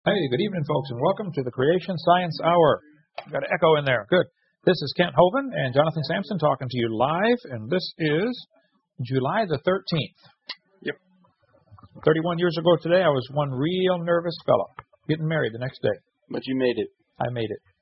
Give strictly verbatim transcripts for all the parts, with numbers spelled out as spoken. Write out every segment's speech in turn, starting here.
Hey, good evening, folks, and welcome to the Creation Science Hour. Got an echo in there. Good. This is Kent Hovind and Jonathan Sampson talking to you live, and this is July the thirteenth. Yep. thirty-one years ago today, I was one real nervous fellow, getting married the next day. But you made it. I made it.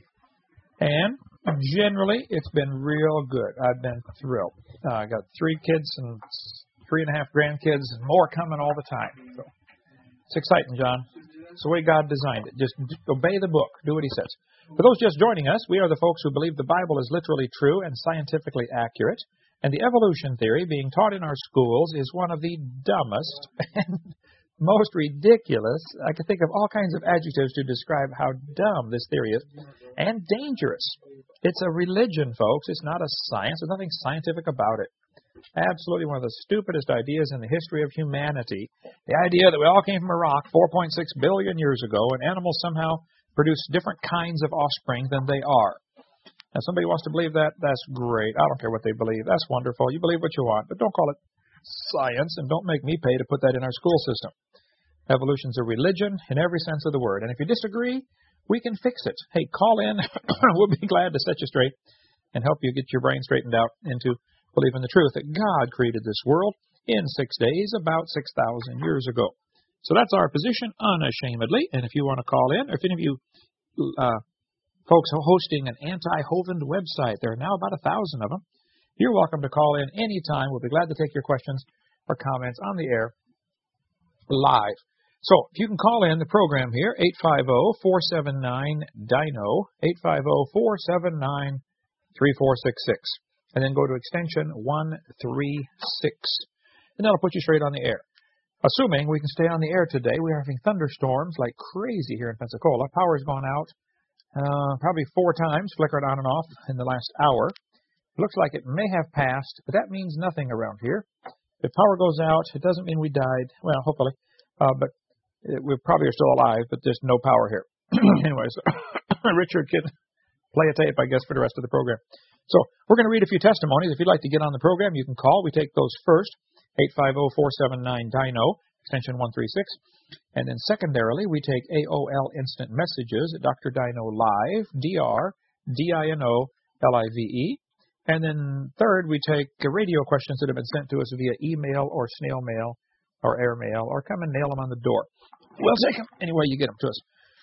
And generally, it's been real good. I've been thrilled. Uh, I got three kids and three and a half grandkids, and more coming all the time. So it's exciting, John. It's the way God designed it. Just obey the book. Do what he says. For those just joining us, we are the folks who believe the Bible is literally true and scientifically accurate, and the evolution theory being taught in our schools is one of the dumbest and most ridiculous. I can think of all kinds of adjectives to describe how dumb this theory is, and dangerous. It's a religion, folks. It's not a science. There's nothing scientific about it. Absolutely one of the stupidest ideas in the history of humanity. The idea that we all came from a rock four point six billion years ago and animals somehow produce different kinds of offspring than they are. Now, somebody wants to believe that, that's great. I don't care what they believe. That's wonderful. You believe what you want, but don't call it science, and don't make me pay to put that in our school system. Evolution's a religion in every sense of the word, and if you disagree, we can fix it. Hey, call in. We'll be glad to set you straight and help you get your brain straightened out into believe in the truth that God created this world in six days about six thousand years ago. So that's our position unashamedly. And if you want to call in, or if any of you uh, folks are hosting an anti-Hovind website, there are now about a thousand of them, you're welcome to call in anytime. We'll be glad to take your questions or comments on the air live. So if you can call in the program here, eight five zero, four seven nine, D I N O, eight five zero, four seven nine, three four six six. And then go to extension one three six, and that'll put you straight on the air. Assuming we can stay on the air today, we're having thunderstorms like crazy here in Pensacola. Power's gone out uh, probably four times, flickered on and off in the last hour. It looks like it may have passed, but that means nothing around here. If power goes out, it doesn't mean we died. Well, hopefully, uh, but it, we probably are still alive, but there's no power here. Anyways, Richard can play a tape, I guess, for the rest of the program. So we're going to read a few testimonies. If you'd like to get on the program, you can call. We take those first, eight five zero, four seven nine, D I N O, extension one three six. And then secondarily, we take A O L instant messages at Doctor Dino Live, D R D I N O L I V E. And then third, we take radio questions that have been sent to us via email or snail mail or air mail, or come and nail them on the door. We'll take them any way you get them to us.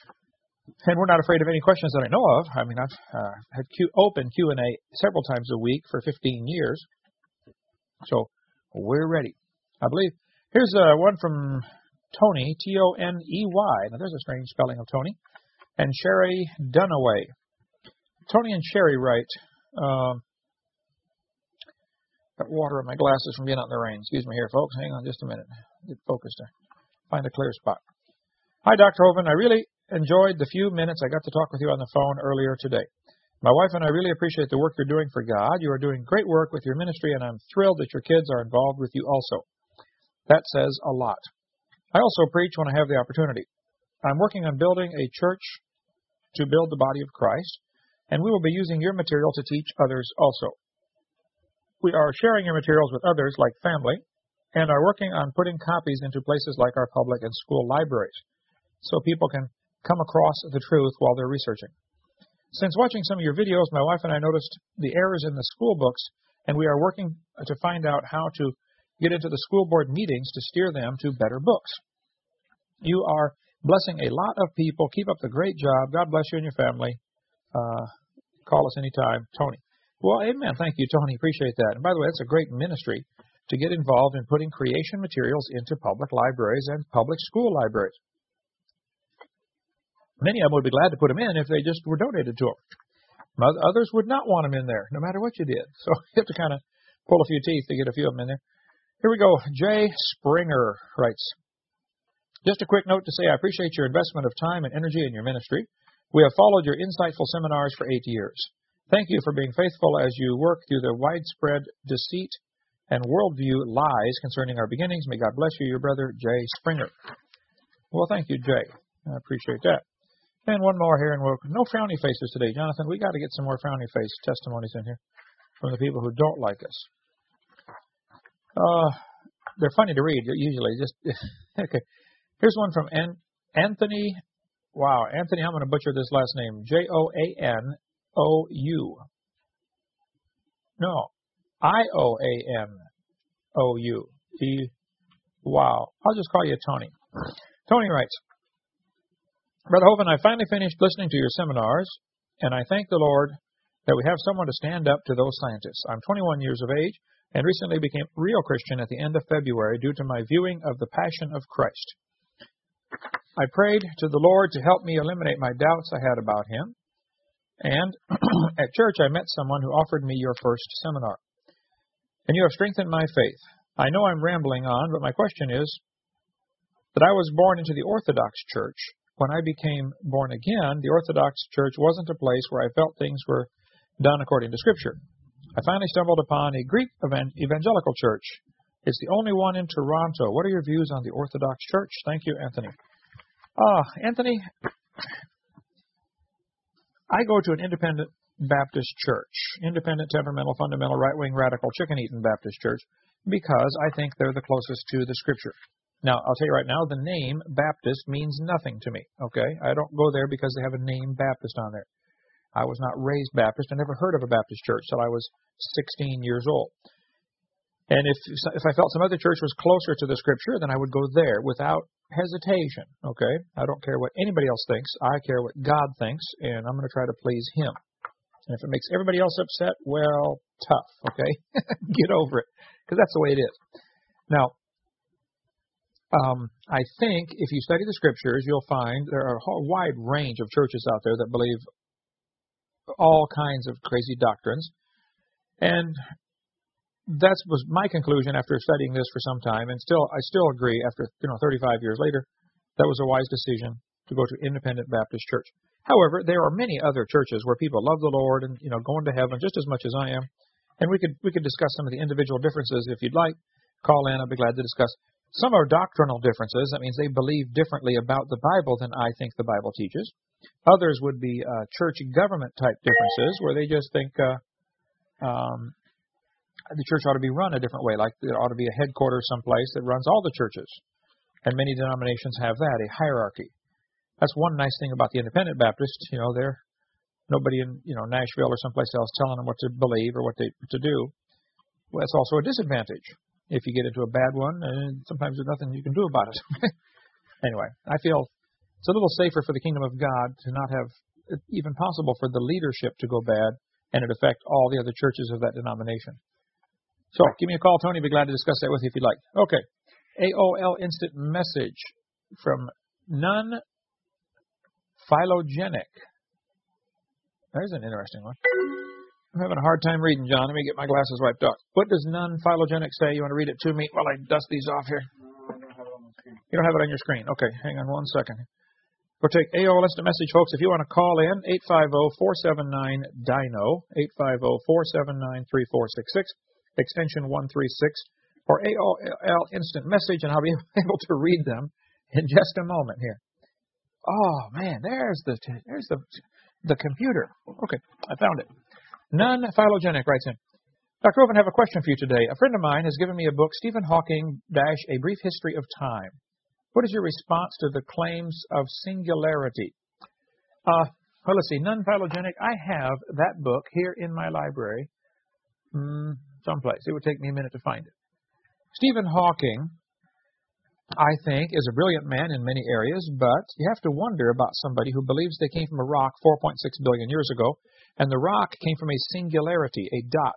And we're not afraid of any questions that I know of. I mean, I've uh, had Q, open Q and A several times a week for fifteen years. So we're ready. I believe. Here's uh, one from Tony, T O N E Y. Now, there's a strange spelling of Tony. And Sherry Dunaway. Tony and Sherry write, um, got water in my glasses from being out in the rain. Excuse me here, folks. Hang on just a minute. Get focused to find a clear spot. Hi, Doctor Hovind. I really enjoyed the few minutes I got to talk with you on the phone earlier today. My wife and I really appreciate the work you're doing for God. You are doing great work with your ministry, and I'm thrilled that your kids are involved with you also. That says a lot. I also preach when I have the opportunity. I'm working on building a church to build the body of Christ, and we will be using your material to teach others also. We are sharing your materials with others like family, and are working on putting copies into places like our public and school libraries, so people can come across the truth while they're researching. Since watching some of your videos, my wife and I noticed the errors in the school books, and we are working to find out how to get into the school board meetings to steer them to better books. You are blessing a lot of people. Keep up the great job. God bless you and your family. Uh, call us anytime. Tony. Well, amen. Thank you, Tony. Appreciate that. And by the way, that's a great ministry to get involved in putting creation materials into public libraries and public school libraries. Many of them would be glad to put them in if they just were donated to them. Others would not want them in there, no matter what you did. So you have to kind of pull a few teeth to get a few of them in there. Here we go. Jay Springer writes, just a quick note to say I appreciate your investment of time and energy in your ministry. We have followed your insightful seminars for eight years. Thank you for being faithful as you work through the widespread deceit and worldview lies concerning our beginnings. May God bless you, your brother, Jay Springer. Well, thank you, Jay. I appreciate that. And one more here, and we'll, no frowny faces today. Jonathan, we got to get some more frowny face testimonies in here from the people who don't like us. Uh, they're funny to read, usually. Just okay. Here's one from An- Anthony Wow, Anthony, I'm going to butcher this last name. J O A N O U. No, I O A N O U. E. Wow. I'll just call you Tony. Tony writes, Brother Hovind, I finally finished listening to your seminars, and I thank the Lord that we have someone to stand up to those scientists. I'm twenty-one years of age and recently became a real Christian at the end of February due to my viewing of the Passion of Christ. I prayed to the Lord to help me eliminate my doubts I had about him, and at church I met someone who offered me your first seminar. And you have strengthened my faith. I know I'm rambling on, but my question is that I was born into the Orthodox Church. When I became born again, the Orthodox Church wasn't a place where I felt things were done according to Scripture. I finally stumbled upon a Greek evangelical church. It's the only one in Toronto. What are your views on the Orthodox Church? Thank you, Anthony. Ah, Anthony, I go to an independent Baptist church, independent, temperamental, fundamental, right-wing, radical, chicken-eating Baptist church, because I think they're the closest to the Scripture. Now, I'll tell you right now, the name Baptist means nothing to me, okay? I don't go there because they have a name Baptist on there. I was not raised Baptist. I never heard of a Baptist church till I was sixteen years old. And if if I felt some other church was closer to the Scripture, then I would go there without hesitation, okay? I don't care what anybody else thinks. I care what God thinks, and I'm going to try to please Him. And if it makes everybody else upset, well, tough, okay? Get over it, because that's the way it is. Now, um, I think if you study the Scriptures, you'll find there are a whole wide range of churches out there that believe all kinds of crazy doctrines. And that was my conclusion after studying this for some time, and still, I still agree after, you know, thirty-five years later, that was a wise decision to go to Independent Baptist Church. However, there are many other churches where people love the Lord and, you know, going to heaven just as much as I am. And we could we could discuss some of the individual differences if you'd like. Call in, I'd be glad to discuss. Some are doctrinal differences. That means they believe differently about the Bible than I think the Bible teaches. Others would be uh, church government type differences where they just think uh, um, the church ought to be run a different way, like there ought to be a headquarters someplace that runs all the churches. And many denominations have that, a hierarchy. That's one nice thing about the Independent Baptists. You know, they're nobody in you know Nashville or someplace else telling them what to believe or what they to do. Well, that's also a disadvantage. If you get into a bad one, and sometimes there's nothing you can do about it. Anyway, I feel it's a little safer for the kingdom of God to not have it even possible for the leadership to go bad and it affect all the other churches of that denomination. So, give me a call, Tony. I'd be glad to discuss that with you if you'd like. Okay. A O L instant message from None Phylogenic. There's an interesting one. I'm having a hard time reading, John. Let me get my glasses wiped off. What does None Phylogenic say? You want to read it to me while I dust these off here? You don't have it on your screen. Okay, hang on one second. We'll take A O L instant message, folks. If you want to call in, eight five zero, four seven nine, D I N O, eight five zero, four seven nine, three four six six, extension one three six, or A O L instant message, and I'll be able to read them in just a moment here. Oh, man, there's the there's the the computer. Okay, I found it. None Phylogenic writes in, Doctor Hovind, I have a question for you today. A friend of mine has given me a book, Stephen Hawking, dash, A Brief History of Time. What is your response to the claims of singularity? Uh, well, let's see, None Phylogenic, I have that book here in my library, mm, someplace. It would take me a minute to find it. Stephen Hawking, I think, is a brilliant man in many areas, but you have to wonder about somebody who believes they came from a rock four point six billion years ago, and the rock came from a singularity, a dot.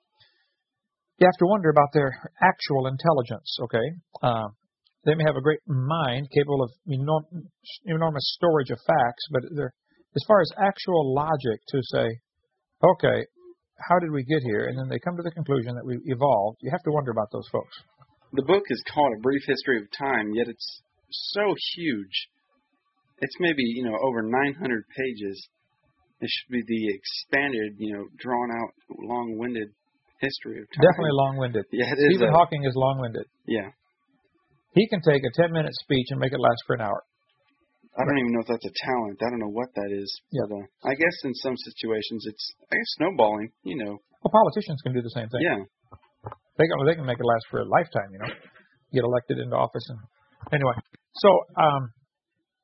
You have to wonder about their actual intelligence, okay? Uh, they may have a great mind capable of enorm- enormous storage of facts, but as far as actual logic to say, okay, how did we get here? And then they come to the conclusion that we evolved. You have to wonder about those folks. The book is called A Brief History of Time, yet it's so huge. It's maybe, you know, over nine hundred pages. It should be the expanded, you know, drawn-out, long-winded history of time. Definitely long-winded. Yeah, it is. Stephen a, Hawking is long-winded. Yeah. He can take a ten-minute speech and make it last for an hour. I don't even know if that's a talent. I don't know what that is. Yeah. But, uh, I guess in some situations it's, I guess, snowballing, you know. Well, politicians can do the same thing. Yeah. They can, they can make it last for a lifetime, you know. Get elected into office. and Anyway, so um,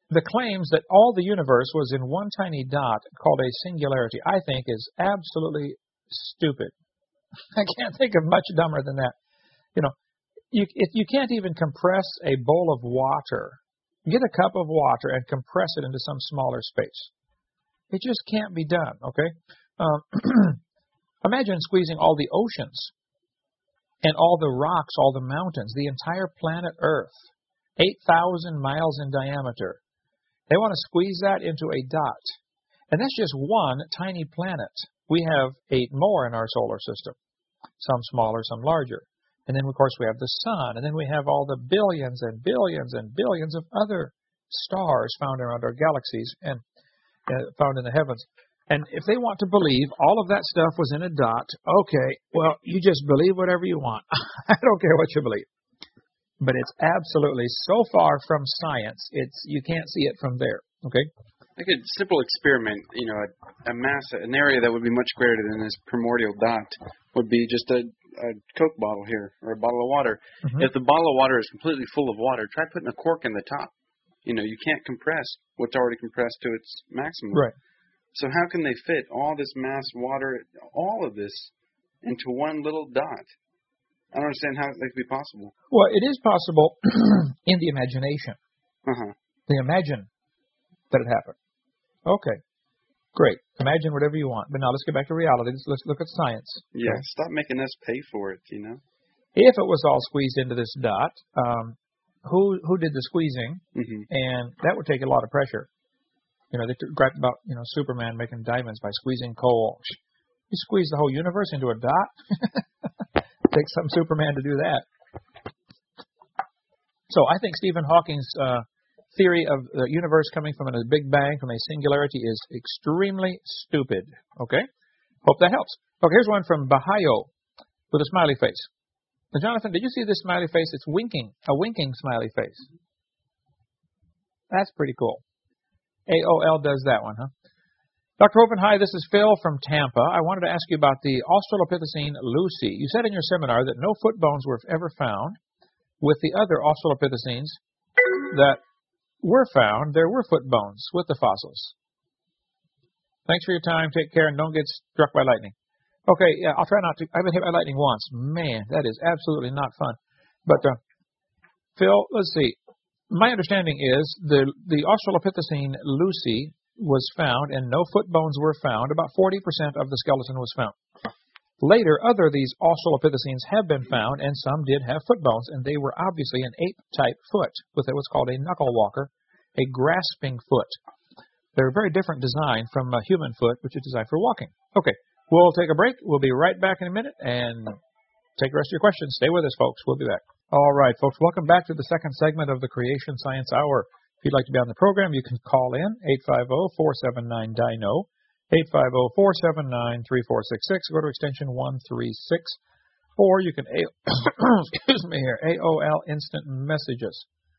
the claims that all the universe was in one tiny dot called a singularity, I think, is absolutely stupid. I can't think of much dumber than that. You know, you if you can't even compress a bowl of water. Get a cup of water and compress it into some smaller space. It just can't be done, okay? Um, imagine squeezing all the oceans and all the rocks, all the mountains, the entire planet Earth, eight thousand miles in diameter. They want to squeeze that into a dot. And that's just one tiny planet. We have eight more in our solar system, some smaller, some larger. And then, of course, we have the sun. And then we have all the billions and billions and billions of other stars found around our galaxies and uh, found in the heavens. And if they want to believe all of that stuff was in a dot, okay, well, you just believe whatever you want. I don't care what you believe. But it's absolutely so far from science, it's you can't see it from there, okay? Like a simple experiment, you know, a, a mass, an area that would be much greater than this primordial dot would be just a, a Coke bottle here or a bottle of water. Mm-hmm. If the bottle of water is completely full of water, try putting a cork in the top. You know, you can't compress what's already compressed to its maximum. Right. So how can they fit all this mass water, all of this, into one little dot? I don't understand how that could be possible. Well, it is possible in the imagination. Uh-huh. They imagine that it happened. Okay, great. Imagine whatever you want. But now let's get back to reality. Let's, let's look at science. Yeah, okay? Stop making us pay for it, you know. If it was all squeezed into this dot, um, who who did the squeezing? Mm-hmm. And that would take a lot of pressure. You know, they griped about, you know, Superman making diamonds by squeezing coal. You squeeze the whole universe into a dot? Takes some Superman to do that. So I think Stephen Hawking's uh, theory of the universe coming from a big bang, from a singularity, is extremely stupid. Okay? Hope that helps. Okay, here's one from Bahayo with a smiley face. Now, Jonathan, did you see this smiley face? It's winking, a winking smiley face. That's pretty cool. A O L does that one, huh? Doctor Hovind, hi, this is Phil from Tampa. I wanted to ask you about the Australopithecine lucy. You said in your seminar that no foot bones were ever found. With the other Australopithecines that were found, there were foot bones with the fossils. Thanks for your time. Take care and don't get struck by lightning. Okay, yeah, I'll try not to. I've been hit by lightning once. Man, that is absolutely not fun. But, uh, Phil, let's see. My understanding is the the Australopithecine lucy was found and no foot bones were found. About forty percent of the skeleton was found. Later, other of these Australopithecines have been found, and some did have foot bones, and they were obviously an ape-type foot with what's called a knuckle walker, a grasping foot. They're a very different design from a human foot, which is designed for walking. Okay, we'll take a break. We'll be right back in a minute and take the rest of your questions. Stay with us, folks. We'll be back. All right, folks, welcome back to the second segment of the Creation Science Hour. If you'd like to be on the program, you can call in, eight five zero, four seven nine, D I N O, eight five zero, four seven nine, three four six six. Go to extension one three six. Or you can, a- excuse me here, A O L Instant Messages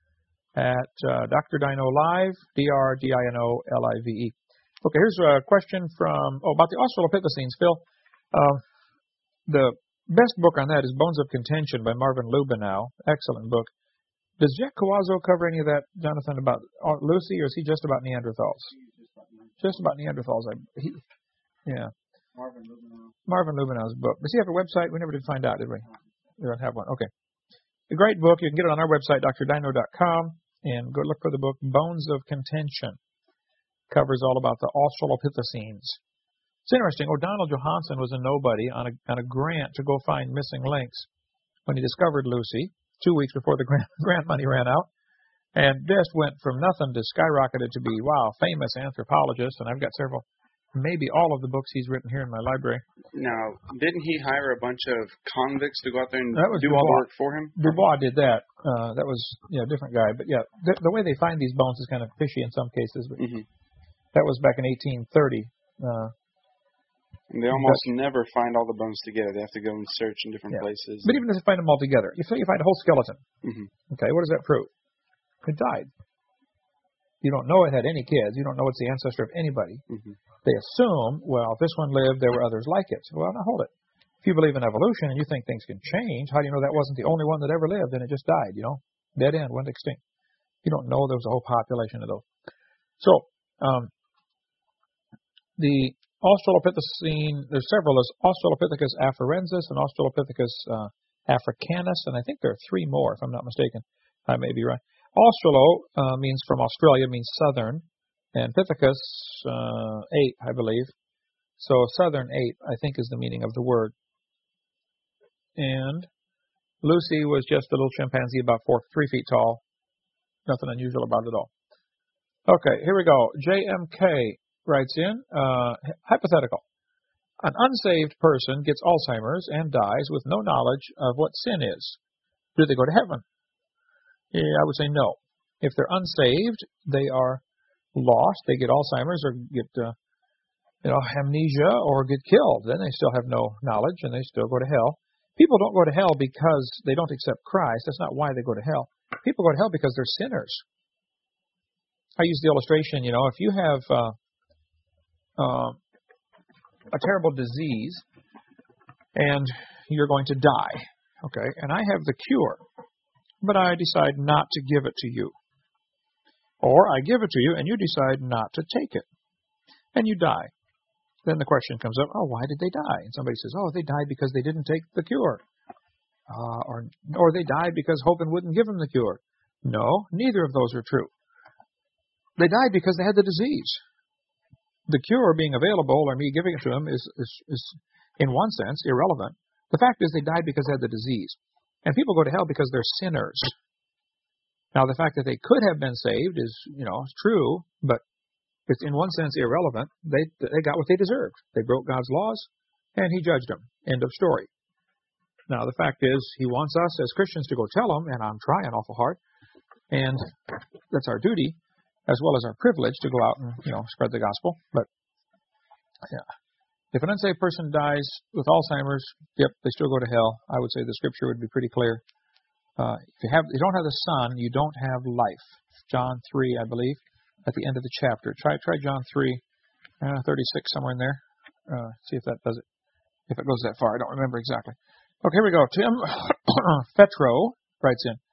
at uh, Doctor Dino Live, D R D I N O L I V E. Okay, here's a question from, oh, about the Australopithecines, Phil. Uh, the best book on that is Bones of Contention by Marvin Lubenow. Excellent book. Does Jack Cawazzo cover any of that, Jonathan, about Lucy, or is he just about Neanderthals? Just about Neanderthals. I, he, yeah. Marvin Lubenow. Marvin Lubenow's book. Does he have a website? We never did find out, did we? We don't have one. Okay. A great book. You can get it on our website, D R dino dot com, and go look for the book Bones of Contention. Covers all about the Australopithecines. It's interesting. O'Donnell Johanson was a nobody on a, on a grant to go find missing links when he discovered Lucy, two weeks before the grant, grant money ran out, and just went from nothing to skyrocketed to be, wow, famous anthropologist, and I've got several, maybe all of the books he's written here in my library. Now, didn't he hire a bunch of convicts to go out there and that was do Dubois. all the work for him? Dubois did that. Uh, that was, you know, a different guy. But, yeah, the, the way they find these bones is kind of fishy in some cases. But mm-hmm. That was back in eighteen thirty. Uh, and they almost but, never find all the bones together. They have to go and search in different yeah. places. But even if they find them all together, if you find a whole skeleton, mm-hmm. okay, what does that prove? It died. You don't know it had any kids. You don't know it's the ancestor of anybody. Mm-hmm. They assume, well, if this one lived, there were others like it. Well, now hold it. If you believe in evolution and you think things can change, how do you know that wasn't the only one that ever lived and it just died, you know? Dead end, went extinct. You don't know there was a whole population of those. So, um, the Australopithecine, there's several. There's Australopithecus afarensis and Australopithecus uh, africanus, and I think there are three more, if I'm not mistaken. I may be right. Australo uh, means from Australia, means southern, and Pithecus, uh, ape, I believe. So southern ape, I think, is the meaning of the word. And Lucy was just a little chimpanzee about four, three feet tall. Nothing unusual about it at all. Okay, here we go. J M K writes in, uh, hypothetical. An unsaved person gets Alzheimer's and dies with no knowledge of what sin is. Do they go to heaven? Yeah, I would say no. If they're unsaved, they are lost. They get Alzheimer's or get uh, you know, amnesia or get killed. Then they still have no knowledge and they still go to hell. People don't go to hell because they don't accept Christ. That's not why they go to hell. People go to hell because they're sinners. I use the illustration, you know, if you have uh, uh, a terrible disease and you're going to die, okay, and I have the cure, but I decide not to give it to you. Or I give it to you and you decide not to take it, and you die. Then the question comes up, oh, why did they die? And somebody says, oh, they died because they didn't take the cure. Uh, or, or they died because Hogan wouldn't give them the cure. No, neither of those are true. They died because they had the disease. The cure being available or me giving it to them is, is, is, in one sense, irrelevant. The fact is they died because they had the disease. And people go to hell because they're sinners. Now, the fact that they could have been saved is, you know, true, but it's in one sense irrelevant. They they got what they deserved. They broke God's laws, and He judged them. End of story. Now, the fact is, He wants us as Christians to go tell them, and I'm trying awful hard, and that's our duty, as well as our privilege to go out and, you know, spread the gospel. But, yeah. If an unsaved person dies with Alzheimer's, yep, they still go to hell. I would say the scripture would be pretty clear. Uh, if you have, you don't have the Son, you don't have life. John three, I believe, at the end of the chapter. Try try John three, uh, thirty-six, somewhere in there. Uh, see if that does it. If it goes that far, I don't remember exactly. Okay, here we go. Tim Fetro writes in.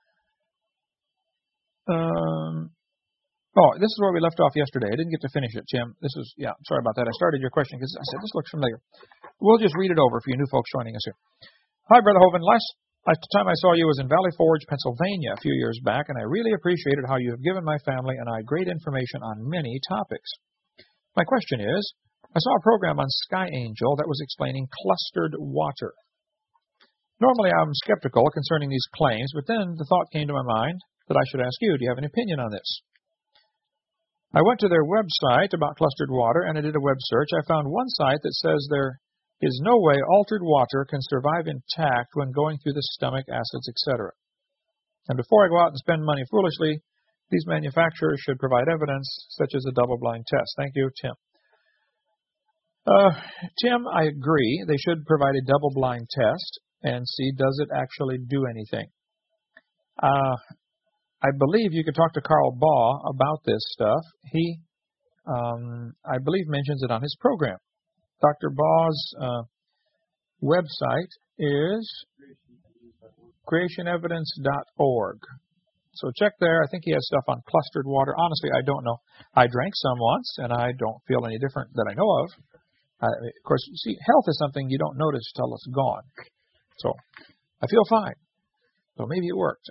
Um, oh, this is where we left off yesterday. I didn't get to finish it, Tim. This is, yeah, sorry about that. I started your question because I said, this looks familiar. We'll just read it over for you new folks joining us here. Hi, Brother Hovind. Last Last time I saw you was in Valley Forge, Pennsylvania a few years back, and I really appreciated how you have given my family and I great information on many topics. My question is, I saw a program on Sky Angel that was explaining clustered water. Normally I'm skeptical concerning these claims, but then the thought came to my mind that I should ask you, do you have an opinion on this? I went to their website about clustered water, and I did a web search. I found one site that says there is no way altered water can survive intact when going through the stomach, acids, et cetera. And before I go out and spend money foolishly, these manufacturers should provide evidence, such as a double-blind test. Thank you, Tim. Uh, Tim, I agree. They should provide a double-blind test and see, does it actually do anything? Uh, I believe you could talk to Carl Baugh about this stuff. He, um, I believe, mentions it on his program. Doctor Baugh's uh, website is creation evidence dot org. So check there. I think he has stuff on clustered water. Honestly, I don't know. I drank some once, and I don't feel any different that I know of. Uh, of course, see, health is something you don't notice till it's gone. So I feel fine. So maybe it worked.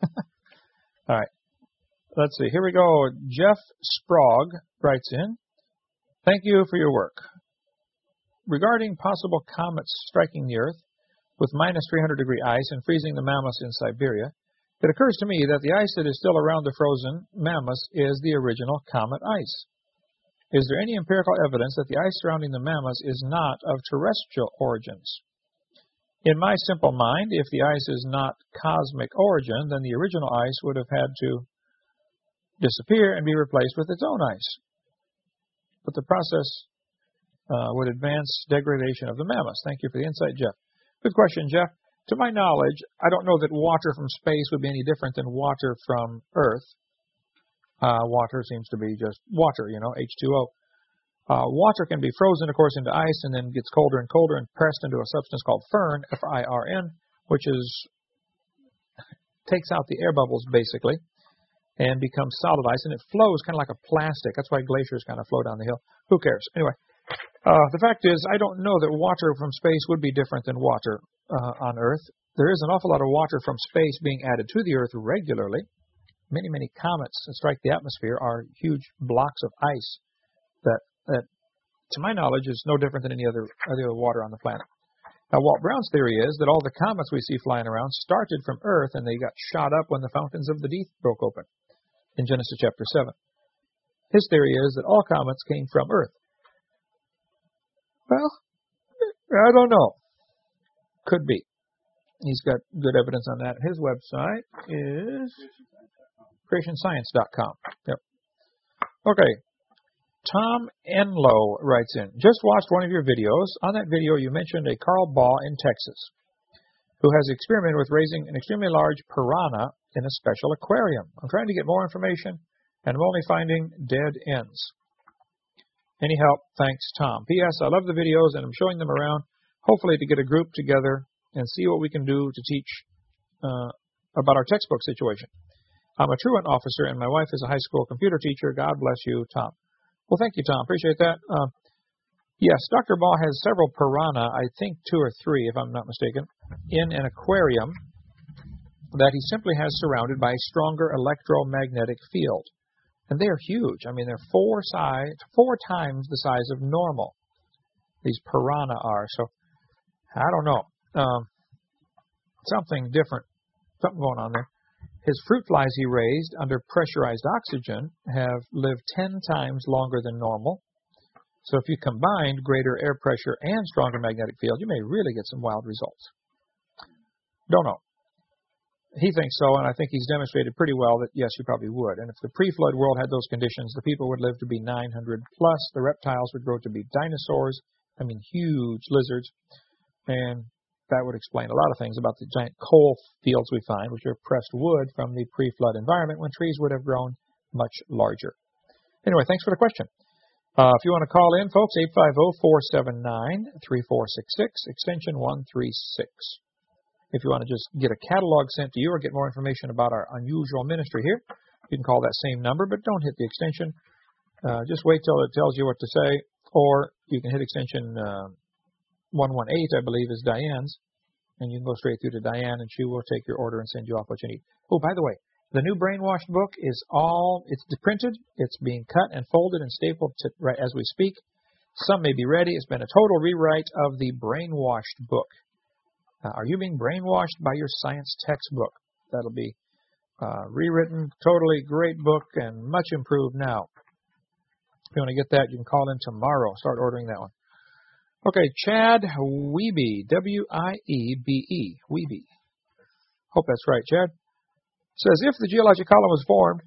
All right. Let's see. Here we go. Jeff Sprague writes in. Thank you for your work. Regarding possible comets striking the Earth with minus three hundred degree ice and freezing the mammoths in Siberia, it occurs to me that the ice that is still around the frozen mammoths is the original comet ice. Is there any empirical evidence that the ice surrounding the mammoths is not of terrestrial origins? In my simple mind, if the ice is not cosmic origin, then the original ice would have had to disappear and be replaced with its own ice. But the process Uh, would advance degradation of the mammoths. Thank you for the insight, Jeff. Good question, Jeff. To my knowledge, I don't know that water from space would be any different than water from Earth. Uh, water seems to be just water, you know, H two O. Uh, water can be frozen, of course, into ice and then gets colder and colder and pressed into a substance called firn, F I R N, which is takes out the air bubbles, basically. and becomes solid ice, and it flows kind of like a plastic. That's why glaciers kind of flow down the hill. Who cares? Anyway, uh, the fact is, I don't know that water from space would be different than water uh, on Earth. There is an awful lot of water from space being added to the Earth regularly. Many, many comets that strike the atmosphere are huge blocks of ice that, that to my knowledge, is no different than any other, other water on the planet. Now, Walt Brown's theory is that all the comets we see flying around started from Earth, and they got shot up when the fountains of the deep broke open in Genesis chapter seven. His theory is that all comets came from Earth. Well, I don't know. Could be. He's got good evidence on that. His website is creation science dot com. Yep. Okay. Tom Enlow writes in, just watched one of your videos. On that video, you mentioned a Carl Baugh in Texas who has experimented with raising an extremely large piranha in a special aquarium. I'm trying to get more information, and I'm only finding dead ends. Any help? Thanks, Tom. P S. I love the videos, and I'm showing them around, hopefully to get a group together and see what we can do to teach uh, about our textbook situation. I'm a truant officer, and my wife is a high school computer teacher. God bless you, Tom. Well, thank you, Tom. Appreciate that. Uh, yes, Doctor Baugh has several piranha, I think two or three, if I'm not mistaken, in an aquarium that he simply has surrounded by a stronger electromagnetic field. And they are huge. I mean, they're four size, four times the size of normal. These piranha are. So, I don't know. Um, something different, something going on there. His fruit flies he raised under pressurized oxygen have lived ten times longer than normal. So if you combined greater air pressure and stronger magnetic field, you may really get some wild results. Don't know. He thinks so, and I think he's demonstrated pretty well that, yes, you probably would. And if the pre-flood world had those conditions, the people would live to be nine hundred plus. The reptiles would grow to be dinosaurs. I mean, huge lizards. And that would explain a lot of things about the giant coal fields we find, which are pressed wood from the pre-flood environment when trees would have grown much larger. Anyway, thanks for the question. Uh, if you want to call in, folks, eight five zero, four seven nine, three four six six, extension one three six. If you want to just get a catalog sent to you or get more information about our unusual ministry here, you can call that same number, but don't hit the extension. Uh, just wait till it tells you what to say, or you can hit extension uh, one one eight, I believe, is Diane's, and you can go straight through to Diane, and she will take your order and send you off what you need. Oh, by the way, the new Brainwashed book is all, it's printed, it's being cut and folded and stapled to, right as we speak. Some may be ready. It's been a total rewrite of the Brainwashed book. Uh, are you being brainwashed by your science textbook? That'll be uh, rewritten, totally great book, and much improved now. If you want to get that, you can call in tomorrow. Start ordering that one. Okay, Chad Wiebe, W I E B E, Wiebe. Hope that's right, Chad. Says, if the geologic column was formed,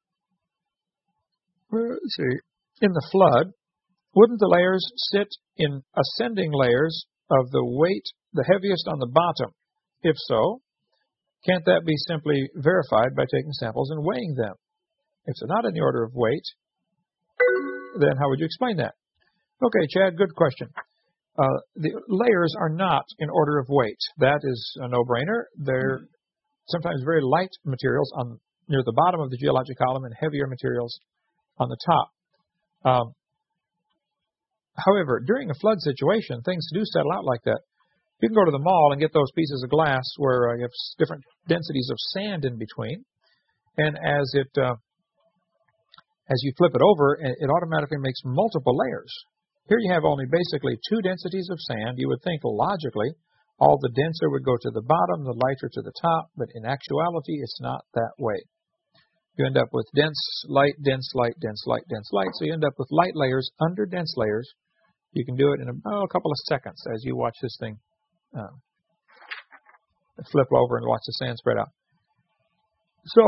let's see, in the flood, wouldn't the layers sit in ascending layers of the weight the heaviest on the bottom? If so, can't that be simply verified by taking samples and weighing them? If it's not in the order of weight, then how would you explain that? Okay, Chad, good question. Uh, the layers are not in order of weight. That is a no-brainer. They're sometimes very light materials on near the bottom of the geologic column and heavier materials on the top. Um, however, during a flood situation, things do settle out like that. You can go to the mall and get those pieces of glass where uh, you have different densities of sand in between, and as it uh, as you flip it over, it automatically makes multiple layers. Here you have only basically two densities of sand. You would think logically all the denser would go to the bottom, the lighter to the top, but in actuality it's not that way. You end up with dense, light, dense, light, dense, light, dense, light, so you end up with light layers under dense layers. You can do it in a, oh, a couple of seconds as you watch this thing uh, flip over and watch the sand spread out. So,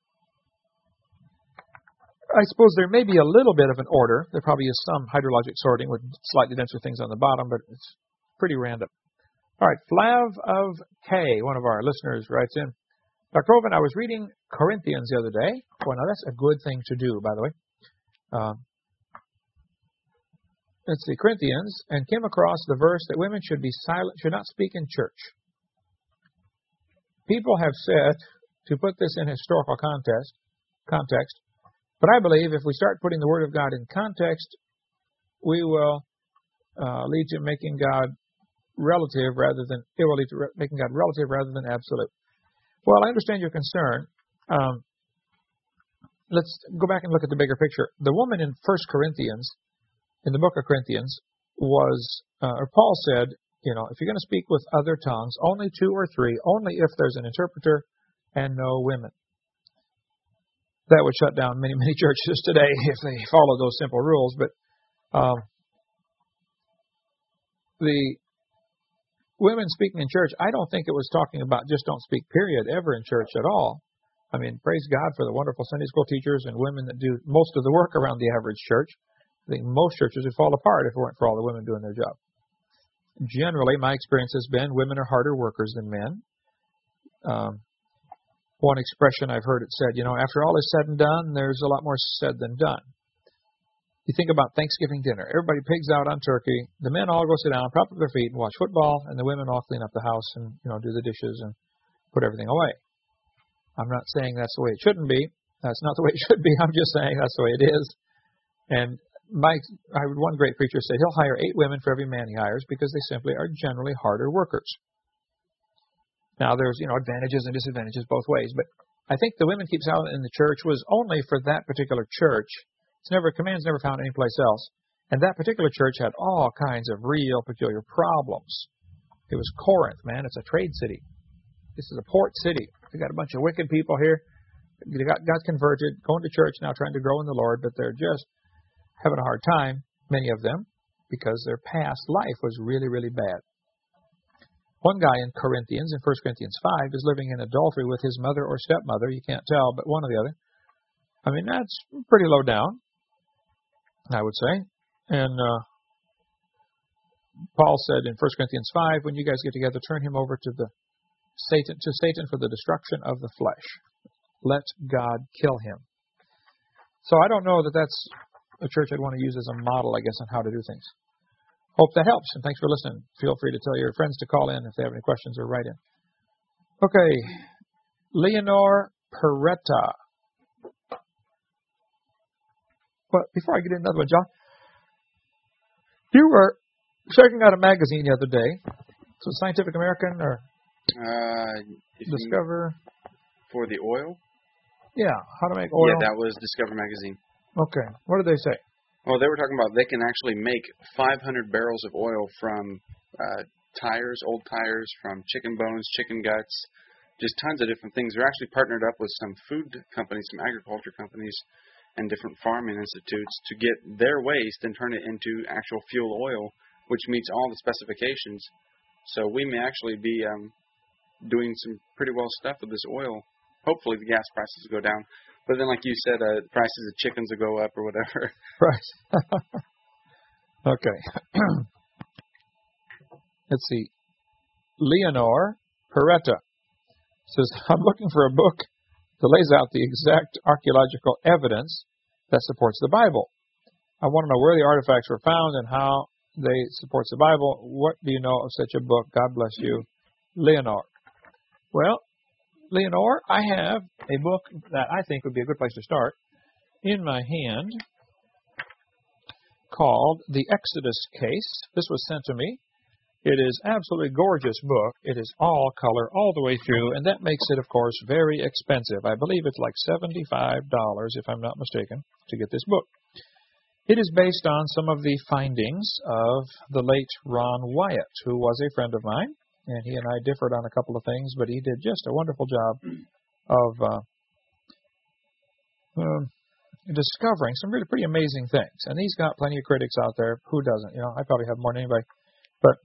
I suppose there may be a little bit of an order. There probably is some hydrologic sorting with slightly denser things on the bottom, but it's pretty random. All right, Flav of K, one of our listeners, writes in, Doctor Oven, I was reading Corinthians the other day. Well, now that's a good thing to do, by the way. Um, it's the Corinthians, and came across the verse that women should be silent, should not speak in church. People have said, to put this in historical context, context. But I believe if we start putting the Word of God in context, we will uh, lead to making God relative rather than it will lead to re- making God relative rather than absolute. Well, I understand your concern. Um, let's go back and look at the bigger picture. The woman in First Corinthians, in the book of Corinthians, was uh, or Paul said, you know, if you're going to speak with other tongues, only two or three, only if there's an interpreter and no women. That would shut down many, many churches today if they follow those simple rules. But um, the women speaking in church, I don't think it was talking about just don't speak, period, ever in church at all. I mean, praise God for the wonderful Sunday school teachers and women that do most of the work around the average church. I think most churches would fall apart if it weren't for all the women doing their job. Generally, my experience has been women are harder workers than men. Um, one expression I've heard it said, you know, after all is said and done, there's a lot more said than done. You think about Thanksgiving dinner. Everybody pigs out on turkey. The men all go sit down, prop up their feet, and watch football, and the women all clean up the house and, you know, do the dishes and put everything away. I'm not saying that's the way it shouldn't be. That's not the way it should be. I'm just saying that's the way it is. And my, I heard one great preacher say he'll hire eight women for every man he hires because they simply are generally harder workers. Now, there's, you know, advantages and disadvantages both ways, but I think the women keep silent in the church was only for that particular church. It's never, command's never found anyplace else. And that particular church had all kinds of real peculiar problems. It was Corinth, man. It's a trade city. This is a port city. They got a bunch of wicked people here. They got, got converted, going to church now, trying to grow in the Lord, but they're just having a hard time, many of them, because their past life was really, really bad. One guy in Corinthians, in First Corinthians five, is living in adultery with his mother or stepmother. You can't tell, but one or the other. I mean, that's pretty low down, I would say. And uh, Paul said in First Corinthians five, when you guys get together, turn him over to the Satan, to Satan for the destruction of the flesh. Let God kill him. So I don't know that that's a church I'd want to use as a model, I guess, on how to do things. Hope that helps, and thanks for listening. Feel free to tell your friends to call in if they have any questions or write in. Okay, Leonore Peretta. But before I get into another one, John, you were checking out a magazine the other day. So Scientific American or uh, Discover? For the oil? Yeah, how to make oil. Yeah, that was Discover Magazine. Okay, what did they say? Well, they were talking about they can actually make five hundred barrels of oil from uh, tires, old tires, from chicken bones, chicken guts, just tons of different things. They're actually partnered up with some food companies, some agriculture companies, and different farming institutes to get their waste and turn it into actual fuel oil, which meets all the specifications. So we may actually be um, doing some pretty well stuff with this oil. Hopefully the gas prices will go down. But then, like you said, uh, prices of chickens will go up or whatever. Right. Okay. Let's see. Leonore Peretta says, I'm looking for a book that lays out the exact archaeological evidence that supports the Bible. I want to know where the artifacts were found and how they support the Bible. What do you know of such a book? God bless you, Leonore. Well, Leonore, I have a book that I think would be a good place to start in my hand called The Exodus Case. This was sent to me. It is an absolutely gorgeous book. It is all color all the way through, and that makes it, of course, very expensive. I believe it's like seventy-five dollars, if I'm not mistaken, to get this book. It is based on some of the findings of the late Ron Wyatt, who was a friend of mine. And he and I differed on a couple of things, but he did just a wonderful job of uh, um, discovering some really pretty amazing things. And he's got plenty of critics out there. Who doesn't? You know, I probably have more than anybody. But,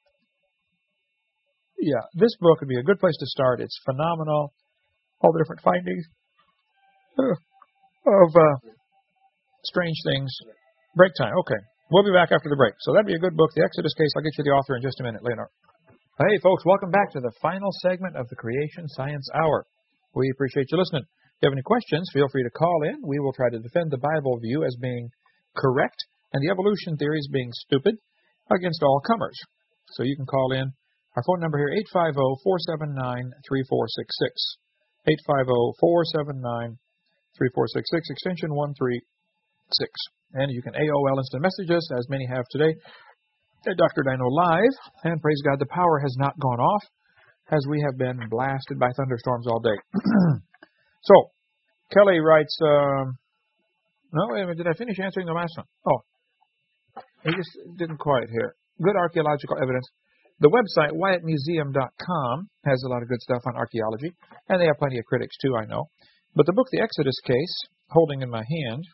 yeah, this book would be a good place to start. It's phenomenal. All the different findings uh, of uh, strange things. Break time. Okay. We'll be back after the break. So that'd be a good book. The Exodus Case. I'll get you the author in just a minute, Leonore. Hey, folks, welcome back to the final segment of the Creation Science Hour. We appreciate you listening. If you have any questions, feel free to call in. We will try to defend the Bible view as being correct and the evolution theories being stupid against all comers. So you can call in. Our phone number here, eight five zero, four seven nine, three four six six. eight five zero, four seven nine, three four six six, extension one three six. And you can A O L instant message us, as many have today, at Doctor Dino Live. And praise God, the power has not gone off, as we have been blasted by thunderstorms all day. So, Kelly writes, um, no, wait a minute, did I finish answering the last one? Oh, I just didn't quite hear. Good archaeological evidence. The website, Wyatt Museum dot com, has a lot of good stuff on archaeology, and they have plenty of critics too, I know. But the book, The Exodus Case, holding in my hand,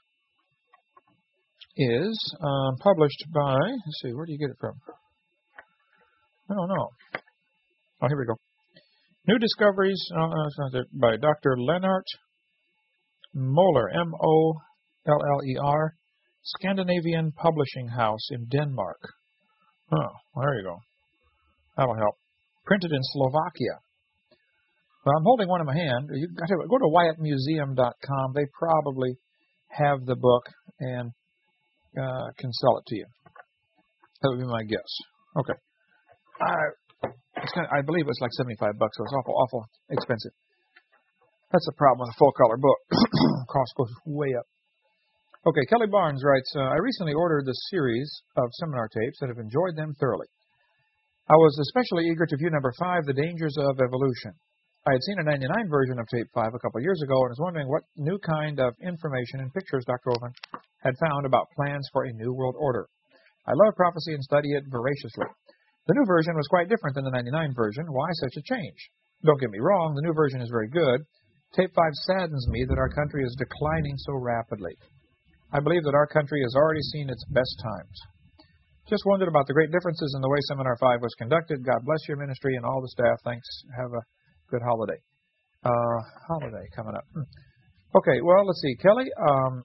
is um, published by, let's see, where do you get it from? I don't know. Oh, here we go. New Discoveries uh, by Doctor Lennart Moller, M O L L E R, Scandinavian Publishing House in Denmark. Oh, there you go. That'll help. Printed in Slovakia. Well, I'm holding one in my hand. You got to go to Wyatt Museum dot com. They probably have the book and uh, can sell it to you. That would be my guess. Okay. I, it's kind of, I believe it's like seventy-five bucks, so it's awful, awful expensive. That's the problem with a full-color book. Cost goes way up. Okay, Kelly Barnes writes, uh, I recently ordered the series of seminar tapes and have enjoyed them thoroughly. I was especially eager to view number five, The Dangers of Evolution. I had seen a ninety-nine version of tape five a couple of years ago and was wondering what new kind of information and pictures Doctor Oven had found about plans for a new world order. I love prophecy and study it voraciously. The new version was quite different than the ninety-nine version. Why such a change? Don't get me wrong, the new version is very good. Tape five saddens me that our country is declining so rapidly. I believe that our country has already seen its best times. Just wondered about the great differences in the way Seminar five was conducted. God bless your ministry and all the staff. Thanks. Have a good holiday. Uh, holiday coming up. Okay, well, let's see. Kelly, um,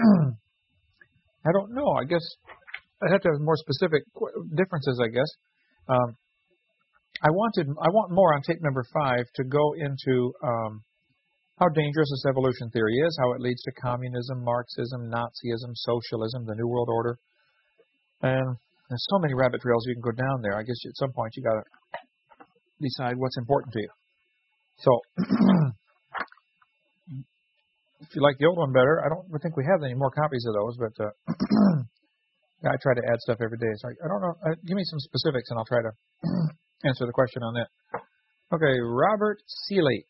I don't know. I guess I'd have to have more specific differences, I guess. Um, I wanted, I want more on tape number five to go into um, how dangerous this evolution theory is, how it leads to communism, Marxism, Nazism, socialism, the New World Order. And there's so many rabbit trails you can go down there. I guess at some point you got to decide what's important to you. So, if you like the old one better, I don't think we have any more copies of those, but uh, I try to add stuff every day. So I, I don't know. Uh, give me some specifics, and I'll try to answer the question on that. Okay, Robert Seeley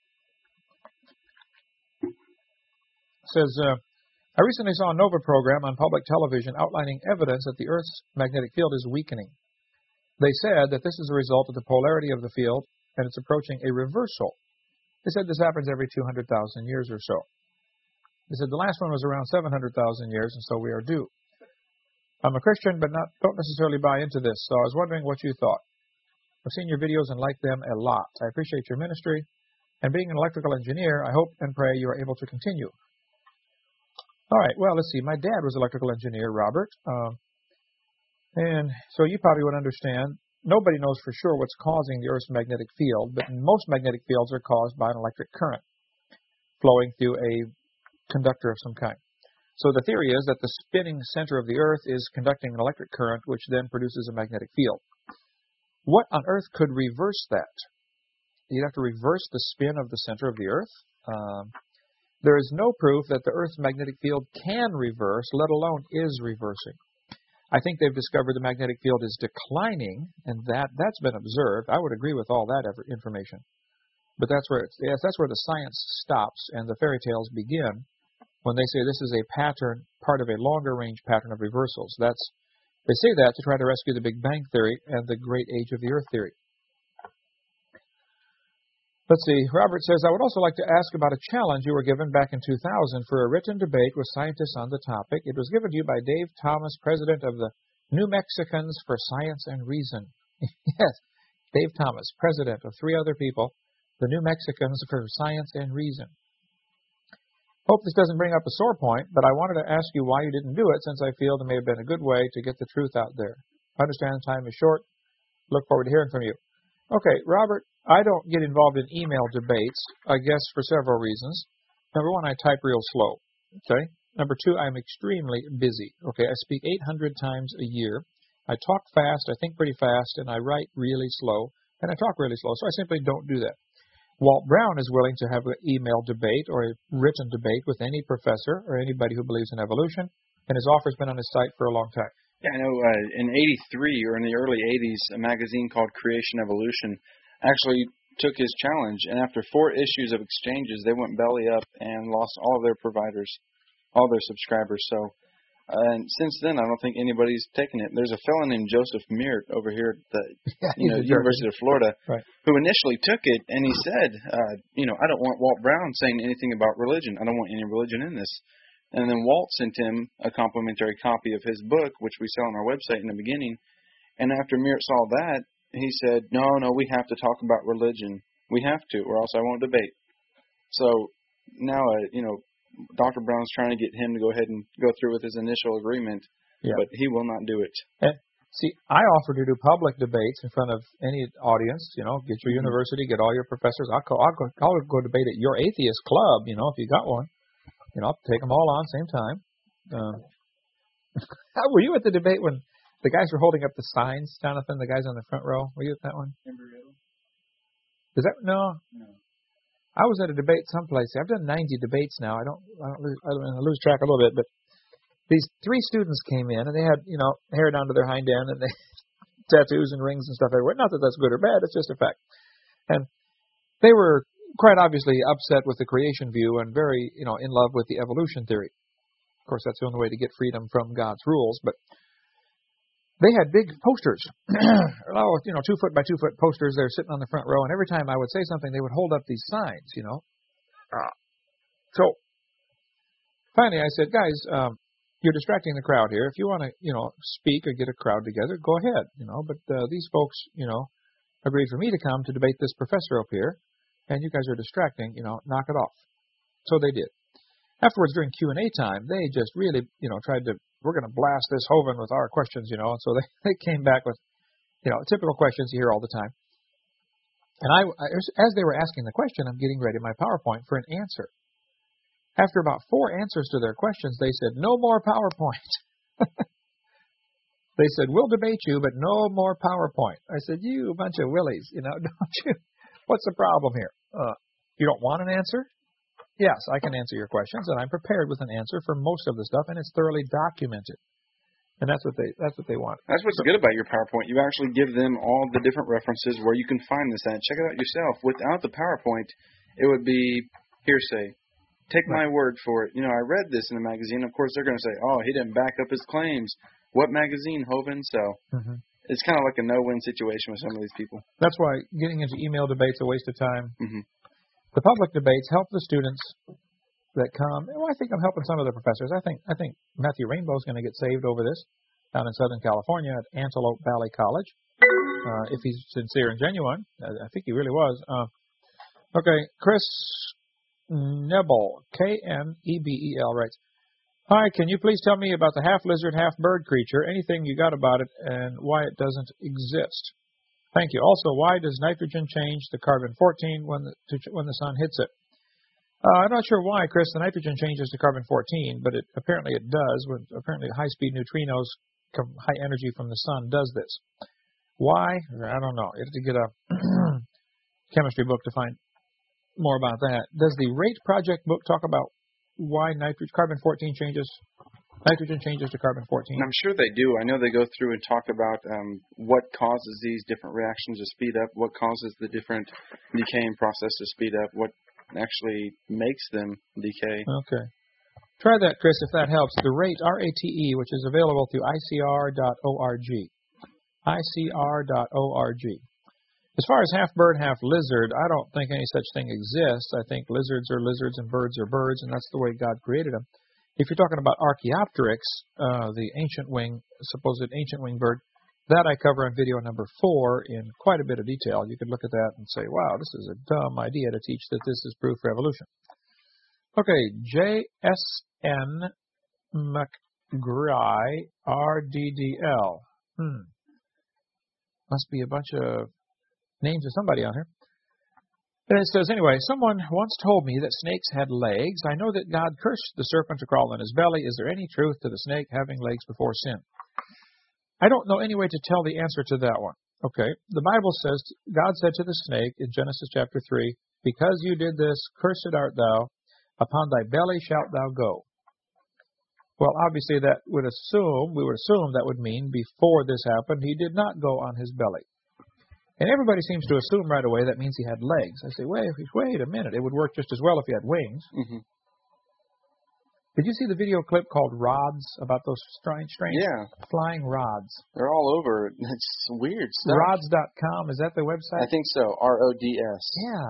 says, uh, I recently saw a NOVA program on public television outlining evidence that the Earth's magnetic field is weakening. They said that this is a result of the polarity of the field, and it's approaching a reversal. They said this happens every two hundred thousand years or so. They said the last one was around seven hundred thousand years, and so we are due. I'm a Christian, but not don't necessarily buy into this, so I was wondering what you thought. I've seen your videos and like them a lot. I appreciate your ministry, and being an electrical engineer, I hope and pray you are able to continue. All right, well, let's see. My dad was an electrical engineer, Robert, um, and so you probably would understand. Nobody knows for sure what's causing the Earth's magnetic field, but most magnetic fields are caused by an electric current flowing through a conductor of some kind. So the theory is that the spinning center of the Earth is conducting an electric current, which then produces a magnetic field. What on earth could reverse that? You'd have to reverse the spin of the center of the Earth. Um, there is no proof that the Earth's magnetic field can reverse, let alone is reversing. I think they've discovered the magnetic field is declining, and that, that's been observed. I would agree with all that information. But that's where, it's, yes, that's where the science stops and the fairy tales begin when they say this is a pattern, part of a longer-range pattern of reversals. That's, they say that to try to rescue the Big Bang Theory and the Great Age of the Earth theory. Let's see. Robert says, I would also like to ask about a challenge you were given back in two thousand for a written debate with scientists on the topic. It was given to you by Dave Thomas, president of the New Mexicans for Science and Reason. Yes, Dave Thomas, president of three other people, the New Mexicans for Science and Reason. Hope this doesn't bring up a sore point, but I wanted to ask you why you didn't do it, since I feel it may have been a good way to get the truth out there. I understand time is short. Look forward to hearing from you. Okay, Robert, I don't get involved in email debates, I guess for several reasons. Number one, I type real slow. Okay. Number two, I'm extremely busy. Okay, I speak eight hundred times a year. I talk fast, I think pretty fast, and I write really slow, and I talk really slow, so I simply don't do that. Walt Brown is willing to have an email debate or a written debate with any professor or anybody who believes in evolution, and his offer's been on his site for a long time. Yeah, I know uh, in eighty-three or in the early eighties, a magazine called Creation Evolution actually took his challenge, and after four issues of exchanges, they went belly up and lost all of their providers, all their subscribers. So, uh, and since then, I don't think anybody's taken it. There's a fellow named Joseph Meert over here at the Yeah, you know University of Florida right. who initially took it, and he said, uh, you know, I don't want Walt Brown saying anything about religion. I don't want any religion in this. And then Walt sent him a complimentary copy of his book, which we sell on our website in the beginning. And after Meert saw that, he said, no, no, we have to talk about religion. We have to, or else I won't debate. So now, uh, you know, Doctor Brown's trying to get him to go ahead and go through with his initial agreement, yeah. but he will not do it. And see, I offer to do public debates in front of any audience. You know, get your mm-hmm. university, get all your professors. I'll go, I'll go, I'll go debate at your atheist club. You know, if you got one, you know, I'll take them all on same time. Um, were you at the debate when the guys were holding up the signs, Jonathan? The guys on the front row. Were you at that one? Is that no? No. I was at a debate someplace. I've done ninety debates now. I don't, I don't lose, I don't lose track a little bit. But these three students came in, and they had, you know, hair down to their hind end, and they tattoos and rings and stuff everywhere. Not that that's good or bad. It's just a fact. And they were quite obviously upset with the creation view and very, you know, in love with the evolution theory. Of course, that's the only way to get freedom from God's rules. But they had big posters, oh, you know, two foot by two foot posters. They're sitting on the front row, and every time I would say something, they would hold up these signs, you know. Uh, so finally, I said, guys, um, you're distracting the crowd here. If you want to, you know, speak or get a crowd together, go ahead, you know. But uh, these folks, you know, agreed for me to come to debate this professor up here, and you guys are distracting, you know, knock it off. So they did. Afterwards, during Q and A time, they just really, you know, tried to, we're going to blast this Hovind with our questions, you know. And so they, they came back with, you know, typical questions you hear all the time. And I, as they were asking the question, I'm getting ready my PowerPoint for an answer. After about four answers to their questions, they said, no more PowerPoint. They said, we'll debate you, but no more PowerPoint. I said, you bunch of willies, you know, don't you? What's the problem here? Uh, you don't want an answer? Yes, I can answer your questions, and I'm prepared with an answer for most of the stuff, and it's thoroughly documented. And that's what they that's what they want. That's what's so good about your PowerPoint. You actually give them all the different references where you can find this at. Check it out yourself. Without the PowerPoint, it would be hearsay. Take right. my word for it. You know, I read this in a magazine. Of course, they're going to say, oh, he didn't back up his claims. What magazine, Hovind? So mm-hmm. it's kind of like a no-win situation with some of these people. That's why getting into email debates is a waste of time. Mm-hmm. The public debates help the students that come. Well, I think I'm helping some of the professors. I think I think Matthew Rainbow's going to get saved over this down in Southern California at Antelope Valley College. Uh, if he's sincere and genuine, I think he really was. Uh, okay, Chris Nebel, K N E B E L, writes, hi, can you please tell me about the half-lizard, half-bird creature, anything you got about it, and why it doesn't exist? Thank you. Also, why does nitrogen change to carbon fourteen when the, to, when the sun hits it? Uh, I'm not sure why, Chris. The nitrogen changes to carbon fourteen, but it, apparently it does. When, apparently high-speed neutrinos, come, high energy from the sun does this. Why? I don't know. You have to get a chemistry book to find more about that. Does the RATE project book talk about why nitrogen, carbon fourteen changes? Nitrogen changes to carbon fourteen. I'm sure they do. I know they go through and talk about um, what causes these different reactions to speed up, what causes the different decaying process to speed up, what actually makes them decay. Okay. Try that, Chris, if that helps. The RATE, R A T E, which is available through I C R dot org. I C R dot org. As far as half-bird, half-lizard, I don't think any such thing exists. I think lizards are lizards and birds are birds, and that's the way God created them. If you're talking about Archaeopteryx, uh, the ancient wing, supposed ancient wing bird, that I cover in video number four in quite a bit of detail. You could look at that and say, wow, this is a dumb idea to teach that this is proof for evolution. Okay, J S N McGry, R D D L. Hmm. Must be a bunch of names of somebody on here. And it says, anyway, someone once told me that snakes had legs. I know that God cursed the serpent to crawl in his belly. Is there any truth to the snake having legs before sin? I don't know any way to tell the answer to that one. Okay, the Bible says, God said to the snake in Genesis chapter three, Because you did this, cursed art thou, upon thy belly shalt thou go. Well, obviously that would assume, we would assume that would mean before this happened, he did not go on his belly. And everybody seems to assume right away that means he had legs. I say, wait, wait a minute. It would work just as well if he had wings. Mm-hmm. Did you see the video clip called Rods, about those strange, strange yeah. flying rods? They're all over. It's weird stuff. Rods dot com, is that the website? I think so. R O D S. Yeah.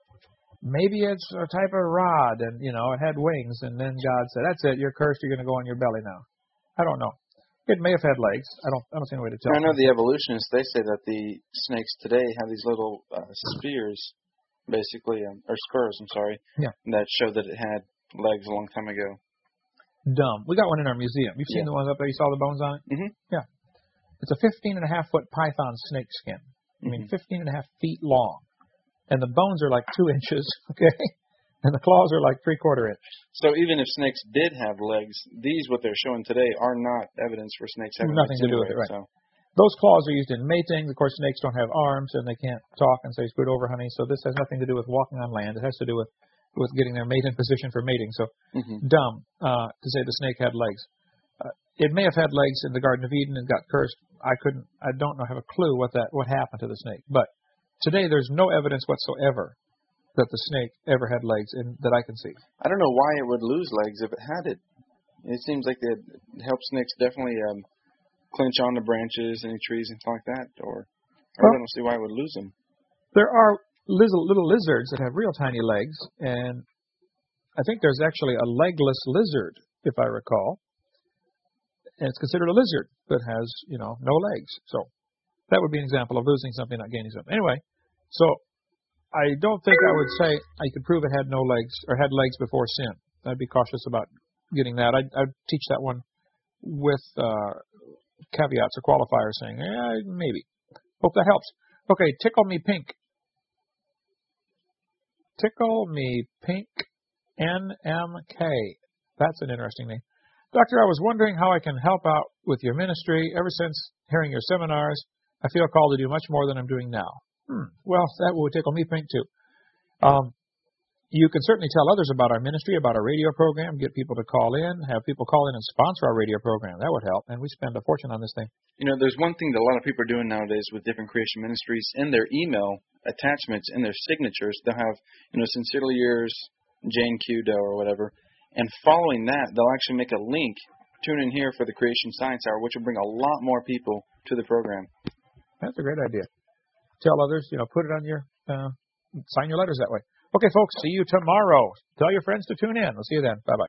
Maybe it's a type of rod, and, you know, it had wings, and then God said, that's it, you're cursed, you're going to go on your belly now. I don't know. It may have had legs. I don't I don't see any way to tell. I know the evolutionists, they say that the snakes today have these little uh, spheres, basically, um, or spurs, I'm sorry, yeah. that show that it had legs a long time ago. Dumb. We got one in our museum. You've seen yeah. the ones up there? You saw the bones on it? Mm-hmm. Yeah. It's a fifteen and a half foot python snake skin. I mean, mm-hmm. fifteen and a half feet long. And the bones are like two inches, okay? And the claws are like three-quarter inch. So even if snakes did have legs, these, what they're showing today, are not evidence for snakes having Nothing legs to do anyway, with it, right. So. Those claws are used in mating. Of course, snakes don't have arms, and they can't talk and say, scoot over, honey. So this has nothing to do with walking on land. It has to do with, with getting their mate in position for mating. So mm-hmm. dumb uh, to say the snake had legs. Uh, it may have had legs in the Garden of Eden and got cursed. I couldn't, I don't know, have a clue what that, what happened to the snake. But today there's no evidence whatsoever that the snake ever had legs in, that I can see. I don't know why it would lose legs if it had it. It seems like it helps snakes definitely um, clinch on the branches, any trees, and stuff like that. Or well, I don't see why it would lose them. There are little, little lizards that have real tiny legs, and I think there's actually a legless lizard, if I recall. And it's considered a lizard that has, you know, no legs. So that would be an example of losing something, not gaining something. Anyway, so I don't think I would say I could prove it had no legs or had legs before sin. I'd be cautious about getting that. I'd, I'd teach that one with uh, caveats or qualifiers saying, eh, maybe. Hope that helps. Okay, Tickle Me Pink. Tickle Me Pink N M K. That's an interesting name. Doctor, I was wondering how I can help out with your ministry. Ever since hearing your seminars, I feel called to do much more than I'm doing now. Hmm. Well, that would tickle me pink, too. Um, you can certainly tell others about our ministry, about our radio program, get people to call in, have people call in and sponsor our radio program. That would help, and we spend a fortune on this thing. You know, there's one thing that a lot of people are doing nowadays with different creation ministries. In their email attachments, in their signatures, they'll have, you know, sincerely yours, Jane Q. Doe or whatever. And following that, they'll actually make a link, tune in here for the Creation Science Hour, which will bring a lot more people to the program. That's a great idea. Tell others, you know, put it on your, uh, sign your letters that way. Okay, folks, see you tomorrow. Tell your friends to tune in. We'll see you then. Bye-bye.